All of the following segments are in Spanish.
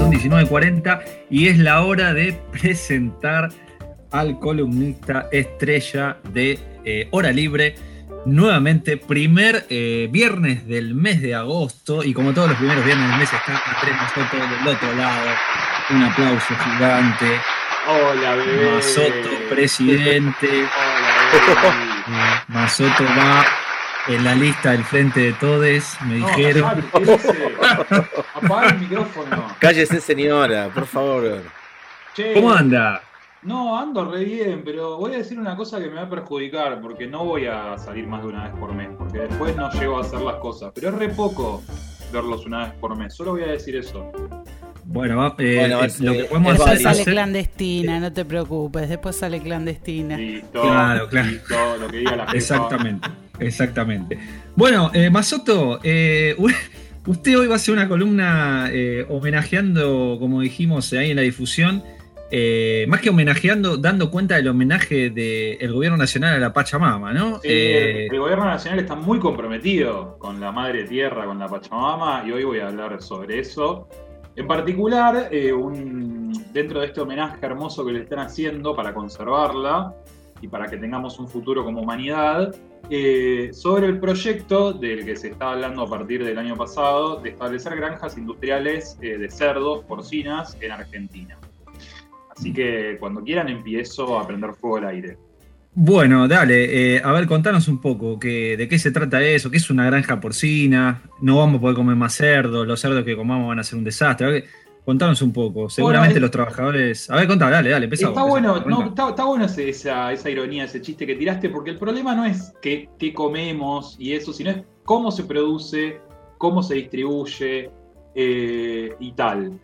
son 19:40 y es la hora de presentar al columnista estrella de Hora Libre. Nuevamente, primer viernes del mes de agosto, y como todos los primeros viernes del mes está Andrés Mazoto del otro lado. Un aplauso gigante. Hola, bebé. Mazoto, presidente. Hola, Mazoto va en la lista del Frente de Todes, me dijeron. ¿Qué dice? Apaga el micrófono. Cállese, señora, por favor. Che, ¿Cómo anda? No, ando re bien, pero voy a decir una cosa que me va a perjudicar, porque no voy a salir más de una vez por mes, porque después no llego a hacer las cosas. Pero es re poco verlos una vez por mes, solo voy a decir eso. Bueno, lo que podemos después hacer sale clandestina, no te preocupes, después sale clandestina. Listo, claro. Listo, lo que diga la jefa. Exactamente. Bueno, Mazoto, usted hoy va a hacer una columna homenajeando, como dijimos ahí en la difusión, más que homenajeando, dando cuenta del homenaje del gobierno nacional a la Pachamama, ¿no? Sí, el gobierno nacional está muy comprometido con la madre tierra, con la Pachamama, y hoy voy a hablar sobre eso. En particular, dentro de este homenaje hermoso que le están haciendo para conservarla y para que tengamos un futuro como humanidad, sobre el proyecto del que se está hablando a partir del año pasado de establecer granjas industriales de cerdos, porcinas, en Argentina. Así que cuando quieran empiezo a prender fuego al aire. Bueno, dale, a ver, contanos un poco de qué se trata eso, qué es una granja porcina, no vamos a poder comer más cerdos, los cerdos que comamos van a ser un desastre. A ver, contanos un poco, seguramente los trabajadores... A ver, contá, dale, empezamos. Está bueno esa ironía, ese chiste que tiraste, porque el problema no es qué comemos y eso, sino es cómo se produce, cómo se distribuye y tal.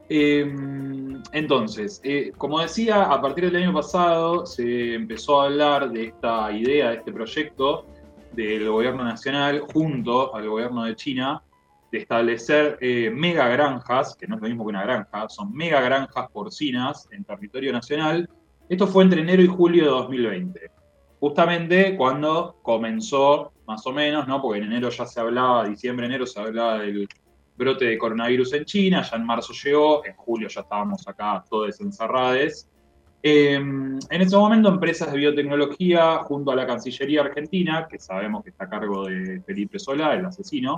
Entonces, como decía, a partir del año pasado se empezó a hablar de esta idea, de este proyecto del gobierno nacional junto al gobierno de China de establecer mega granjas, que no es lo mismo que una granja, son mega granjas porcinas en territorio nacional. Esto fue entre enero y julio de 2020, justamente cuando comenzó, más o menos, ¿no? Porque en enero ya se hablaba, diciembre, enero se hablaba del brote de coronavirus en China, ya en marzo llegó, en julio ya estábamos acá todos encerrados. En ese momento, empresas de biotecnología, junto a la Cancillería Argentina, que sabemos que está a cargo de Felipe Solá, el asesino,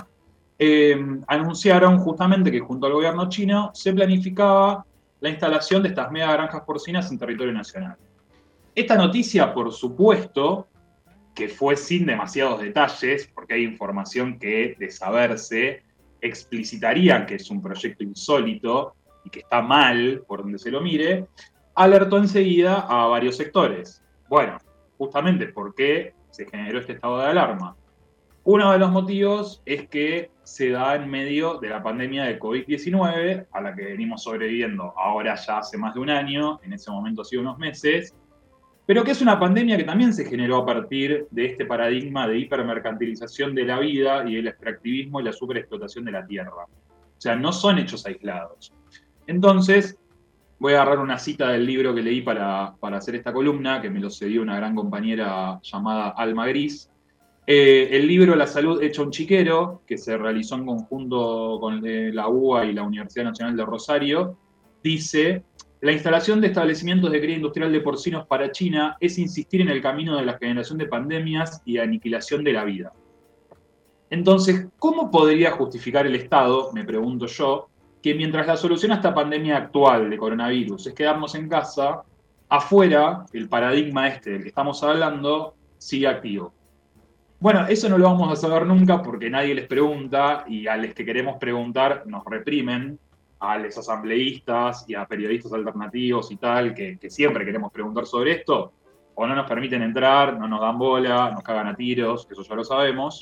anunciaron justamente que junto al gobierno chino se planificaba la instalación de estas mega granjas porcinas en territorio nacional. Esta noticia, por supuesto, que fue sin demasiados detalles, porque hay información que, de saberse, explicitarían que es un proyecto insólito y que está mal por donde se lo mire, alertó enseguida a varios sectores. Bueno, justamente porque se generó este estado de alarma. Uno de los motivos es que se da en medio de la pandemia de COVID-19, a la que venimos sobreviviendo ahora ya hace más de un año, en ese momento hace unos meses, pero que es una pandemia que también se generó a partir de este paradigma de hipermercantilización de la vida y el extractivismo y la superexplotación de la tierra. O sea, no son hechos aislados. Entonces, voy a agarrar una cita del libro que leí para hacer esta columna, que me lo cedió una gran compañera llamada Alma Gris. El libro La Salud hecha un chiquero, que se realizó en conjunto con la UBA y la Universidad Nacional de Rosario, dice: la instalación de establecimientos de cría industrial de porcinos para China es insistir en el camino de la generación de pandemias y de aniquilación de la vida. Entonces, ¿cómo podría justificar el Estado, me pregunto yo, que mientras la solución a esta pandemia actual de coronavirus es quedarnos en casa, afuera el paradigma del que estamos hablando sigue activo? Bueno, eso no lo vamos a saber nunca porque nadie les pregunta, y a los que queremos preguntar nos reprimen, a los asambleístas y a periodistas alternativos y tal, que siempre queremos preguntar sobre esto, o no nos permiten entrar, no nos dan bola, nos cagan a tiros, eso ya lo sabemos.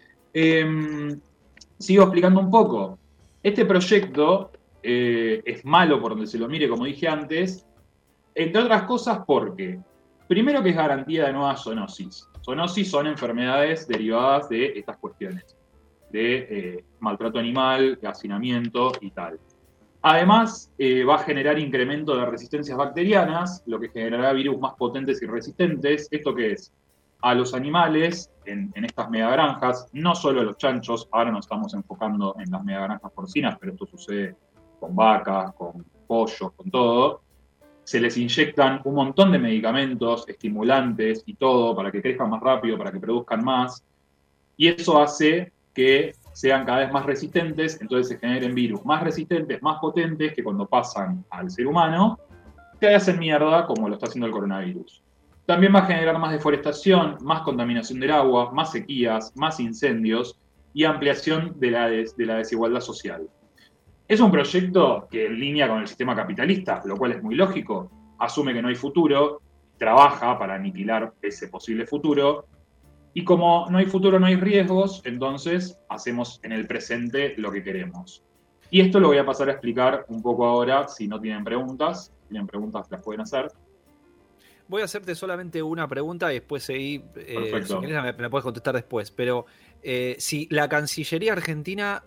Sigo explicando un poco. Este proyecto es malo por donde se lo mire, como dije antes, entre otras cosas porque, primero, que es garantía de nueva zoonosis. Zoonosis son enfermedades derivadas de estas cuestiones, de maltrato animal, de hacinamiento y tal. Además, va a generar incremento de resistencias bacterianas, lo que generará virus más potentes y resistentes. ¿Esto qué es? A los animales en estas megagranjas, no solo a los chanchos, ahora nos estamos enfocando en las megagranjas porcinas, pero esto sucede con vacas, con pollos, con todo. Se les inyectan un montón de medicamentos, estimulantes y todo para que crezcan más rápido, para que produzcan más. Y eso hace que sean cada vez más resistentes, entonces se generen virus más resistentes, más potentes, que cuando pasan al ser humano, te hacen mierda como lo está haciendo el coronavirus. También va a generar más deforestación, más contaminación del agua, más sequías, más incendios y ampliación de la desigualdad social. Es un proyecto que en línea con el sistema capitalista, lo cual es muy lógico, asume que no hay futuro, trabaja para aniquilar ese posible futuro, y como no hay futuro, no hay riesgos, entonces hacemos en el presente lo que queremos. Y esto lo voy a pasar a explicar un poco ahora, si no tienen preguntas. Si tienen preguntas, las pueden hacer. Voy a hacerte solamente una pregunta y después seguí. Perfecto. Si querés, me la puedes contestar después. Pero si la Cancillería Argentina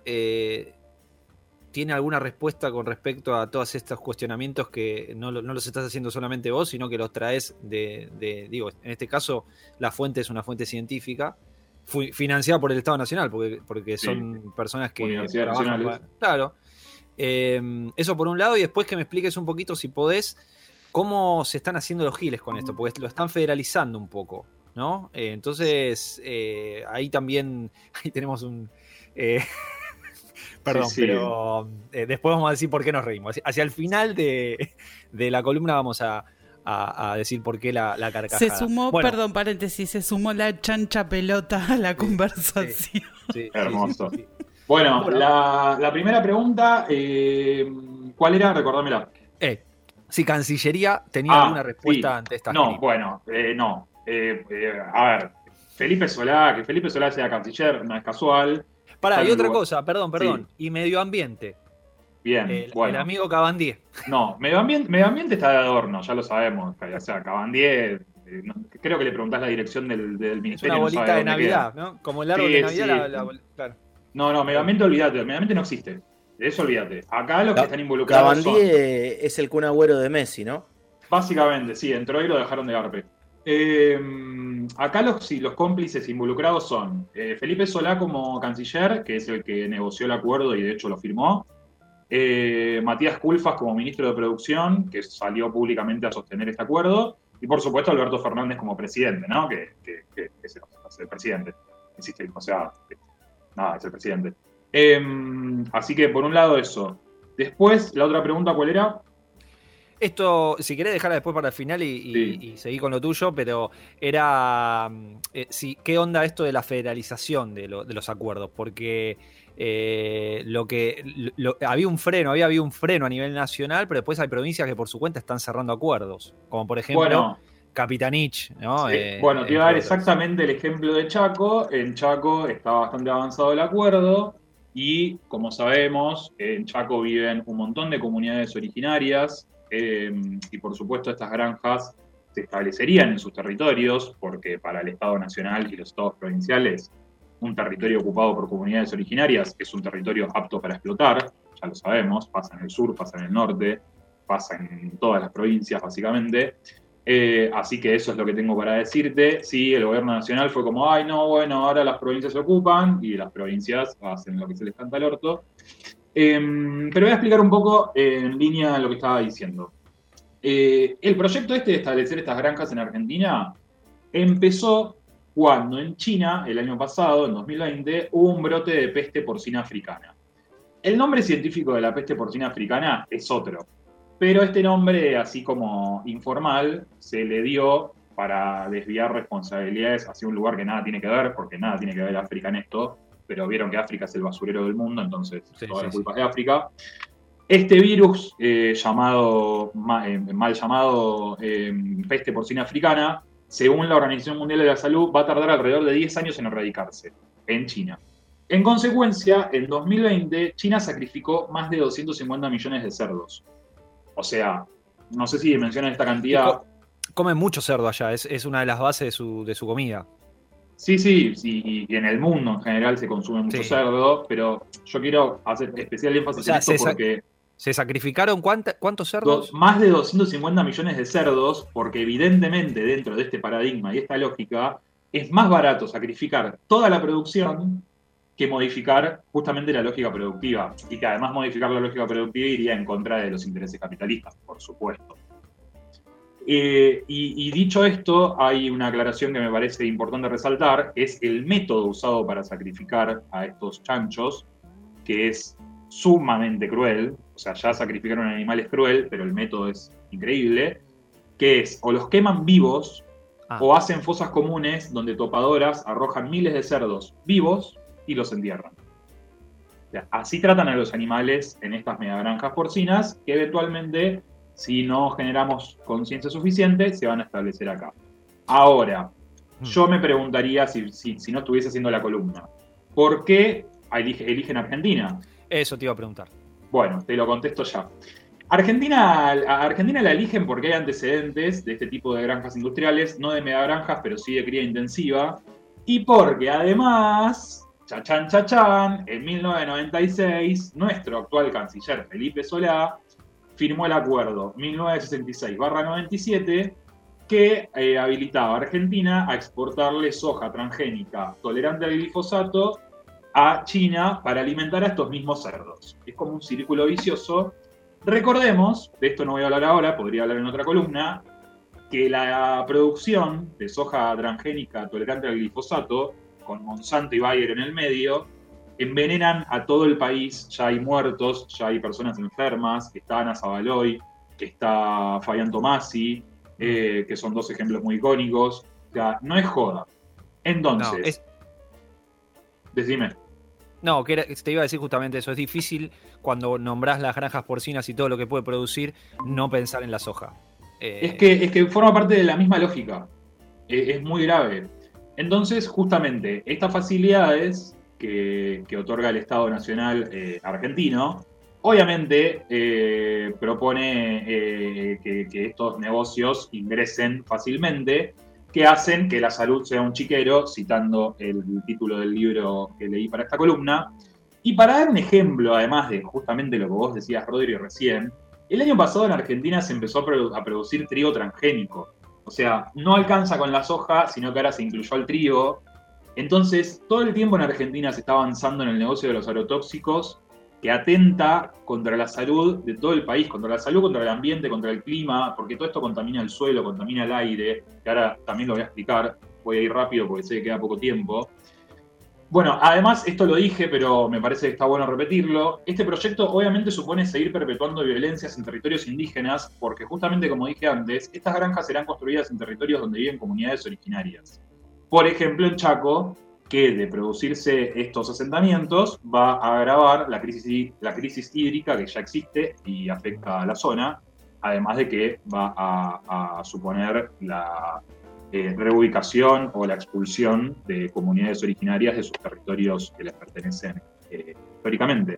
tiene alguna respuesta con respecto a todos estos cuestionamientos que no los estás haciendo solamente vos, sino que los traes digo, en este caso, la fuente es una fuente científica, financiada por el Estado Nacional, porque son personas que trabajan. Claro. Eso por un lado, y después que me expliques un poquito, si podés, cómo se están haciendo los giles con esto, porque lo están federalizando un poco, ¿no? Entonces, ahí también tenemos un... Perdón, sí. Pero después vamos a decir por qué nos reímos. Hacia el final de la columna vamos a decir por qué la carcajada. Se sumó, perdón, paréntesis, se sumó la chancha pelota a la conversación. Sí, hermoso. Sí. Bueno, la primera pregunta, ¿cuál era? Recordámela. Si Cancillería tenía alguna respuesta ante esta. No, bueno, no. A ver, Felipe Solá, que Felipe Solá sea canciller no es casual. Pará, y otra cosa, perdón. Sí. Y medio ambiente. Bien, bueno. El amigo Cabandier. No, medio ambiente está de adorno, ya lo sabemos. O sea, Cabandier, creo que le preguntás la dirección del ministerio. Es una bolita de Navidad, queda, ¿no? Como el árbol de Navidad. Sí. Claro. No, medio ambiente, olvídate. Medio ambiente no existe. De eso olvídate. Acá los que están involucrados Cabandier es el Kun Agüero de Messi, ¿no? Básicamente, sí. Entró y lo dejaron de garpe. Acá los cómplices involucrados son Felipe Solá como canciller, que es el que negoció el acuerdo y de hecho lo firmó. Matías Culfas como ministro de Producción, que salió públicamente a sostener este acuerdo. Y por supuesto Alberto Fernández como presidente, ¿no? Que es el presidente. Existe, o sea, nada, es el presidente. Así que por un lado eso. Después, la otra pregunta, ¿cuál era? Esto, si querés dejarla después para el final y seguir con lo tuyo, pero era ¿qué onda esto de la federalización de los acuerdos? Porque había habido un freno a nivel nacional, pero después hay provincias que por su cuenta están cerrando acuerdos, como por ejemplo Capitanich, ¿no? Sí. Te iba a dar exactamente el ejemplo de Chaco. En Chaco está bastante avanzado el acuerdo y, como sabemos, en Chaco viven un montón de comunidades originarias. Y por supuesto estas granjas se establecerían en sus territorios, porque para el Estado Nacional y los estados provinciales, un territorio ocupado por comunidades originarias es un territorio apto para explotar, ya lo sabemos, pasa en el sur, pasa en el norte, pasa en todas las provincias básicamente. Así que eso es lo que tengo para decirte. Sí, el gobierno nacional fue como, ahora las provincias se ocupan y las provincias hacen lo que se les canta al orto. Pero voy a explicar un poco en línea lo que estaba diciendo. El proyecto de establecer estas granjas en Argentina empezó cuando en China, el año pasado, en 2020, hubo un brote de peste porcina africana. El nombre científico de la peste porcina africana es otro, pero este nombre, así como informal, se le dio para desviar responsabilidades hacia un lugar que nada tiene que ver, porque nada tiene que ver África en esto, pero vieron que África es el basurero del mundo, entonces toda la culpa es de África. Este virus, mal llamado peste porcina africana, según la Organización Mundial de la Salud, va a tardar alrededor de 10 años en erradicarse en China. En consecuencia, en 2020, China sacrificó más de 250 millones de cerdos. O sea, no sé si dimensionan esta cantidad. Comen mucho cerdo allá, es una de las bases de su comida. Sí, y en el mundo en general se consume mucho cerdo, pero yo quiero hacer especial énfasis en esto porque... ¿Se sacrificaron cuántos cerdos? Más de 250 millones de cerdos, porque evidentemente dentro de este paradigma y esta lógica, es más barato sacrificar toda la producción que modificar justamente la lógica productiva. Y que además modificar la lógica productiva iría en contra de los intereses capitalistas, por supuesto. Y dicho esto, hay una aclaración que me parece importante resaltar, que es el método usado para sacrificar a estos chanchos, que es sumamente cruel. O sea, ya sacrificar a un animal es cruel, pero el método es increíble, que es o los queman vivos o hacen fosas comunes donde topadoras arrojan miles de cerdos vivos y los entierran. O sea, así tratan a los animales en estas megagranjas porcinas, que eventualmente, si no generamos conciencia suficiente, se van a establecer acá. Ahora, yo me preguntaría, si no estuviese haciendo la columna, ¿por qué eligen Argentina? Eso te iba a preguntar. Bueno, te lo contesto ya. A Argentina la eligen porque hay antecedentes de este tipo de granjas industriales, no de megagranjas, pero sí de cría intensiva, y porque además, chachán, en 1996, nuestro actual canciller Felipe Solá firmó el acuerdo 1966/97 que habilitaba a Argentina a exportarle soja transgénica tolerante al glifosato a China para alimentar a estos mismos cerdos. Es como un círculo vicioso. Recordemos, de esto no voy a hablar ahora, podría hablar en otra columna, que la producción de soja transgénica tolerante al glifosato, con Monsanto y Bayer en el medio, envenenan a todo el país. Ya hay muertos, ya hay personas enfermas. Está Ana Zabaloy, está Fabián Tomasi, que son dos ejemplos muy icónicos. O sea, no es joda. Entonces, decime. No, te iba a decir justamente eso. Es difícil cuando nombrás las granjas porcinas y todo lo que puede producir, no pensar en la soja. Es que forma parte de la misma lógica. Es muy grave. Entonces, justamente, estas facilidades que otorga el Estado Nacional argentino, obviamente propone que estos negocios ingresen fácilmente, que hacen que la salud sea un chiquero, citando el título del libro que leí para esta columna. Y para dar un ejemplo, además de justamente lo que vos decías, Rodri, recién, el año pasado en Argentina se empezó a producir trigo transgénico. O sea, no alcanza con la soja, sino que ahora se incluyó al trigo. Entonces, todo el tiempo en Argentina se está avanzando en el negocio de los agrotóxicos, que atenta contra la salud de todo el país, contra la salud, contra el ambiente, contra el clima, porque todo esto contamina el suelo, contamina el aire, que ahora también lo voy a explicar. Voy a ir rápido porque sé que queda poco tiempo. Bueno, además, esto lo dije, pero me parece que está bueno repetirlo. Este proyecto obviamente supone seguir perpetuando violencias en territorios indígenas, porque justamente, como dije antes, estas granjas serán construidas en territorios donde viven comunidades originarias. Por ejemplo, en Chaco, que de producirse estos asentamientos va a agravar la crisis hídrica que ya existe y afecta a la zona, además de que va a suponer la reubicación o la expulsión de comunidades originarias de sus territorios que les pertenecen históricamente.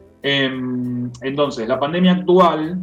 Entonces, la pandemia actual,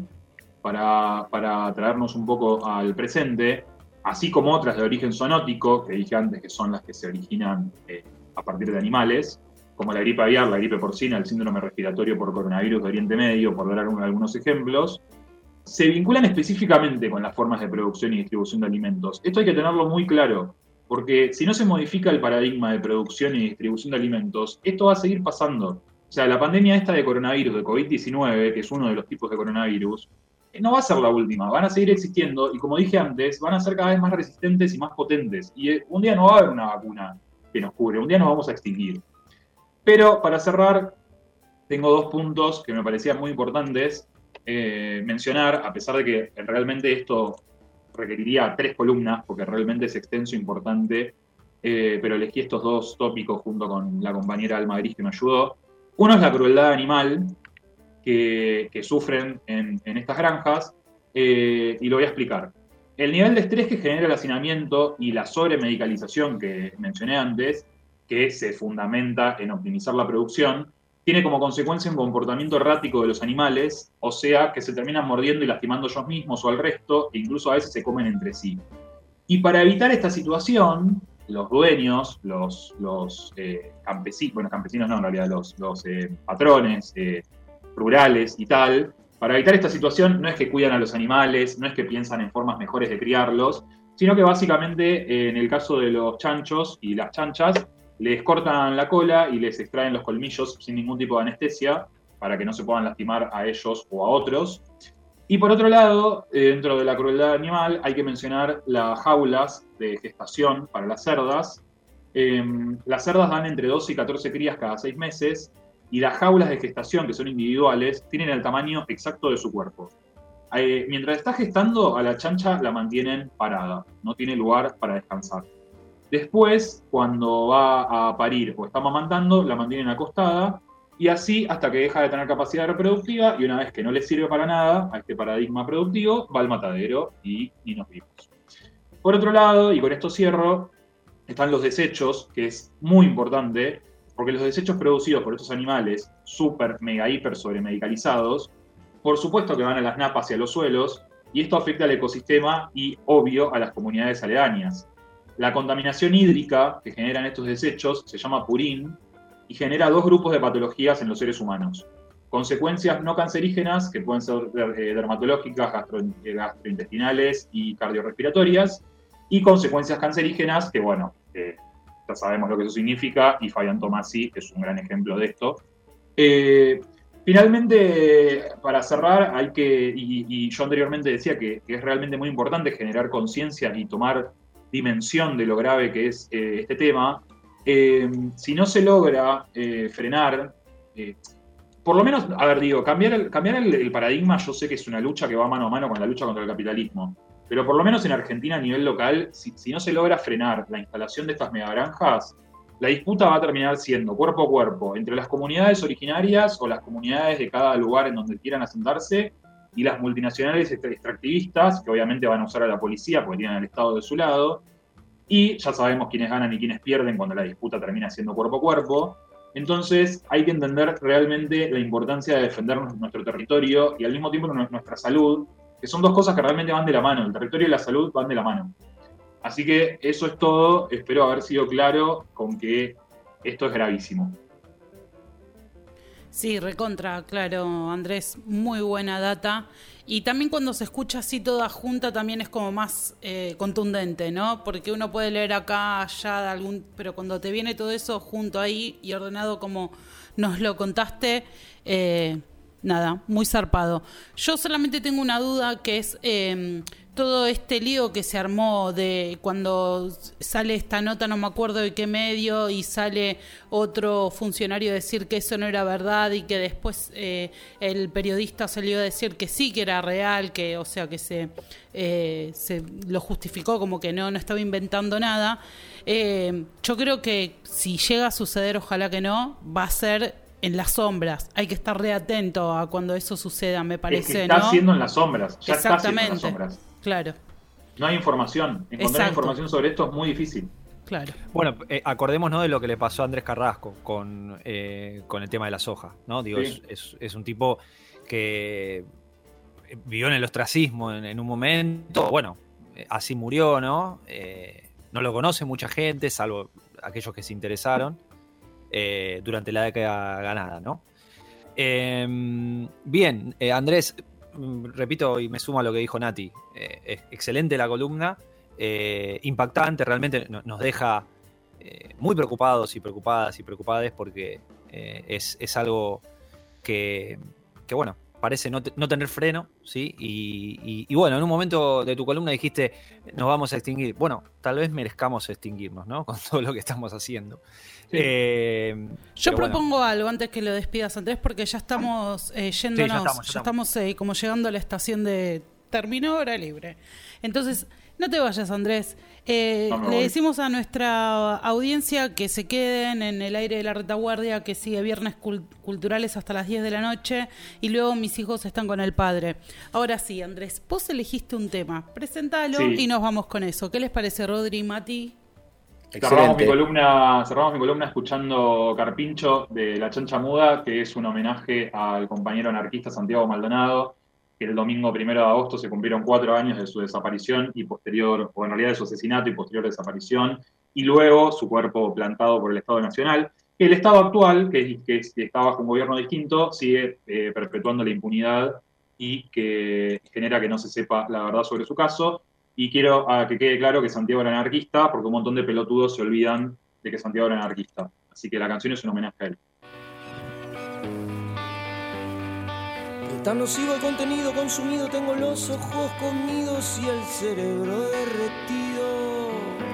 para traernos un poco al presente, así como otras de origen zoonótico, que dije antes que son las que se originan a partir de animales, como la gripe aviar, la gripe porcina, el síndrome respiratorio por coronavirus de Oriente Medio, por dar algunos ejemplos, se vinculan específicamente con las formas de producción y distribución de alimentos. Esto hay que tenerlo muy claro, porque si no se modifica el paradigma de producción y distribución de alimentos, esto va a seguir pasando. O sea, la pandemia esta de coronavirus, de COVID-19, que es uno de los tipos de coronavirus, no va a ser la última, van a seguir existiendo y, como dije antes, van a ser cada vez más resistentes y más potentes. Y un día no va a haber una vacuna que nos cure, un día nos vamos a extinguir. Pero para cerrar, tengo dos puntos que me parecían muy importantes mencionar, a pesar de que realmente esto requeriría 3 columnas, porque realmente es extenso e importante, pero elegí estos dos tópicos junto con la compañera Alma Gris que me ayudó. Uno es la crueldad animal que sufren en estas granjas, y lo voy a explicar. El nivel de estrés que genera el hacinamiento y la sobremedicalización que mencioné antes, que se fundamenta en optimizar la producción, tiene como consecuencia un comportamiento errático de los animales, o sea, que se terminan mordiendo y lastimando ellos mismos o al resto, e incluso a veces se comen entre sí. Y para evitar esta situación, los dueños, los campesinos, bueno, campesinos no, en realidad, los patrones rurales y tal, para evitar esta situación no es que cuidan a los animales, no es que piensan en formas mejores de criarlos, sino que básicamente en el caso de los chanchos y las chanchas, Les cortan la cola y les extraen los colmillos sin ningún tipo de anestesia para que no se puedan lastimar a ellos o a otros. Y por otro lado, dentro de la crueldad animal, hay que mencionar las jaulas de gestación para las cerdas. Las cerdas dan entre 12 y 14 crías cada 6 meses, y las jaulas de gestación, que son individuales, tienen el tamaño exacto de su cuerpo. Mientras está gestando, a la chancha la mantienen parada, no tiene lugar para descansar. Después, cuando va a parir o está amamantando, la mantienen acostada, y así hasta que deja de tener capacidad reproductiva, y una vez que no le sirve para nada a este paradigma productivo, va al matadero y nos vimos. Por otro lado, y con esto cierro, están los desechos, que es muy importante, porque los desechos producidos por estos animales súper, mega, hiper sobremedicalizados, por supuesto que van a las napas y a los suelos, y esto afecta al ecosistema y, obvio, a las comunidades aledañas. La contaminación hídrica que generan estos desechos se llama purín y genera 2 grupos de patologías en los seres humanos. Consecuencias no cancerígenas, que pueden ser dermatológicas, gastrointestinales y cardiorrespiratorias, y consecuencias cancerígenas, que bueno, ya sabemos lo que eso significa, y Fabián Tomasi es un gran ejemplo de esto. Finalmente, para cerrar, hay que, y yo anteriormente decía que es realmente muy importante generar conciencia y tomar dimensión de lo grave que es este tema. Si no se logra frenar, por lo menos, a ver, digo, cambiar el paradigma, yo sé que es una lucha que va mano a mano con la lucha contra el capitalismo, pero por lo menos en Argentina a nivel local, si no se logra frenar la instalación de estas megagranjas, la disputa va a terminar siendo cuerpo a cuerpo entre las comunidades originarias o las comunidades de cada lugar en donde quieran asentarse y las multinacionales extractivistas, que obviamente van a usar a la policía porque tienen al Estado de su lado, y ya sabemos quiénes ganan y quiénes pierden cuando la disputa termina siendo cuerpo a cuerpo. Entonces hay que entender realmente la importancia de defender nuestro territorio y al mismo tiempo nuestra salud, que son 2 cosas que realmente van de la mano. El territorio y la salud van de la mano. Así que eso es todo. Espero haber sido claro con que esto es gravísimo. Sí, recontra, claro, Andrés, muy buena data. Y también cuando se escucha así toda junta también es como más contundente, ¿no? Porque uno puede leer acá, allá, pero cuando te viene todo eso junto ahí y ordenado como nos lo contaste, nada, muy zarpado. Yo solamente tengo una duda que es todo este lío que se armó de cuando sale esta nota, no me acuerdo de qué medio, y sale otro funcionario a decir que eso no era verdad y que después el periodista salió a decir que sí, que era real, que o sea que se lo justificó como que no estaba inventando nada. Yo creo que si llega a suceder, ojalá que no, va a ser en las sombras. Hay que estar re atento a cuando eso suceda, me parece, es que está ¿no? haciendo en las sombras, ya está haciendo en las Exactamente, sombras. claro. No hay información. Encontrar Exacto. información sobre esto es muy difícil. Claro. Bueno, acordémonos de lo que le pasó a Andrés Carrasco con el tema de la soja, ¿no? Digo, Sí. es un tipo que vivió en el ostracismo en un momento, bueno, así murió, ¿no? No lo conoce mucha gente, salvo aquellos que se interesaron durante la década ganada, ¿no? Bien, Andrés, repito y me sumo a lo que dijo Nati, excelente la columna, impactante, realmente nos deja muy preocupados y preocupadas y preocupadas porque es algo que bueno, parece no tener freno, ¿sí? Y bueno, en un momento de tu columna dijiste, nos vamos a extinguir. Bueno, tal vez merezcamos extinguirnos, ¿no? Con todo lo que estamos haciendo. Sí. Yo propongo algo antes que lo despidas, Andrés, porque ya estamos yéndonos, ya estamos. Como llegando a la estación de terminó hora libre. Entonces, no te vayas, Andrés. Le decimos a nuestra audiencia que se queden en el aire de la retaguardia, que sigue Viernes Culturales hasta las 10 de la noche, y luego mis hijos están con el padre. Ahora sí, Andrés, vos elegiste un tema, presentalo y nos vamos con eso. ¿Qué les parece, Rodri y Mati? Cerramos mi columna escuchando Carpincho de La Chancha Muda, que es un homenaje al compañero anarquista Santiago Maldonado, que el domingo 1 de agosto se cumplieron 4 años de su desaparición y posterior, o en realidad de su asesinato y posterior desaparición, y luego su cuerpo plantado por el Estado Nacional. El Estado actual, que está bajo un gobierno distinto, sigue perpetuando la impunidad y que genera que no se sepa la verdad sobre su caso. Y quiero que quede claro que Santiago era anarquista, porque un montón de pelotudos se olvidan de que Santiago era anarquista. Así que la canción es un homenaje a él. Tan nocivo el contenido consumido, tengo los ojos comidos y el cerebro derretido.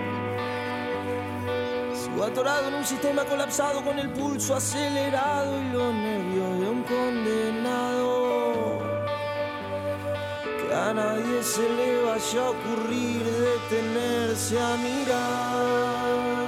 Sigo atorado en un sistema colapsado con el pulso acelerado y los nervios de un condenado. Que a nadie se le vaya a ocurrir detenerse a mirar.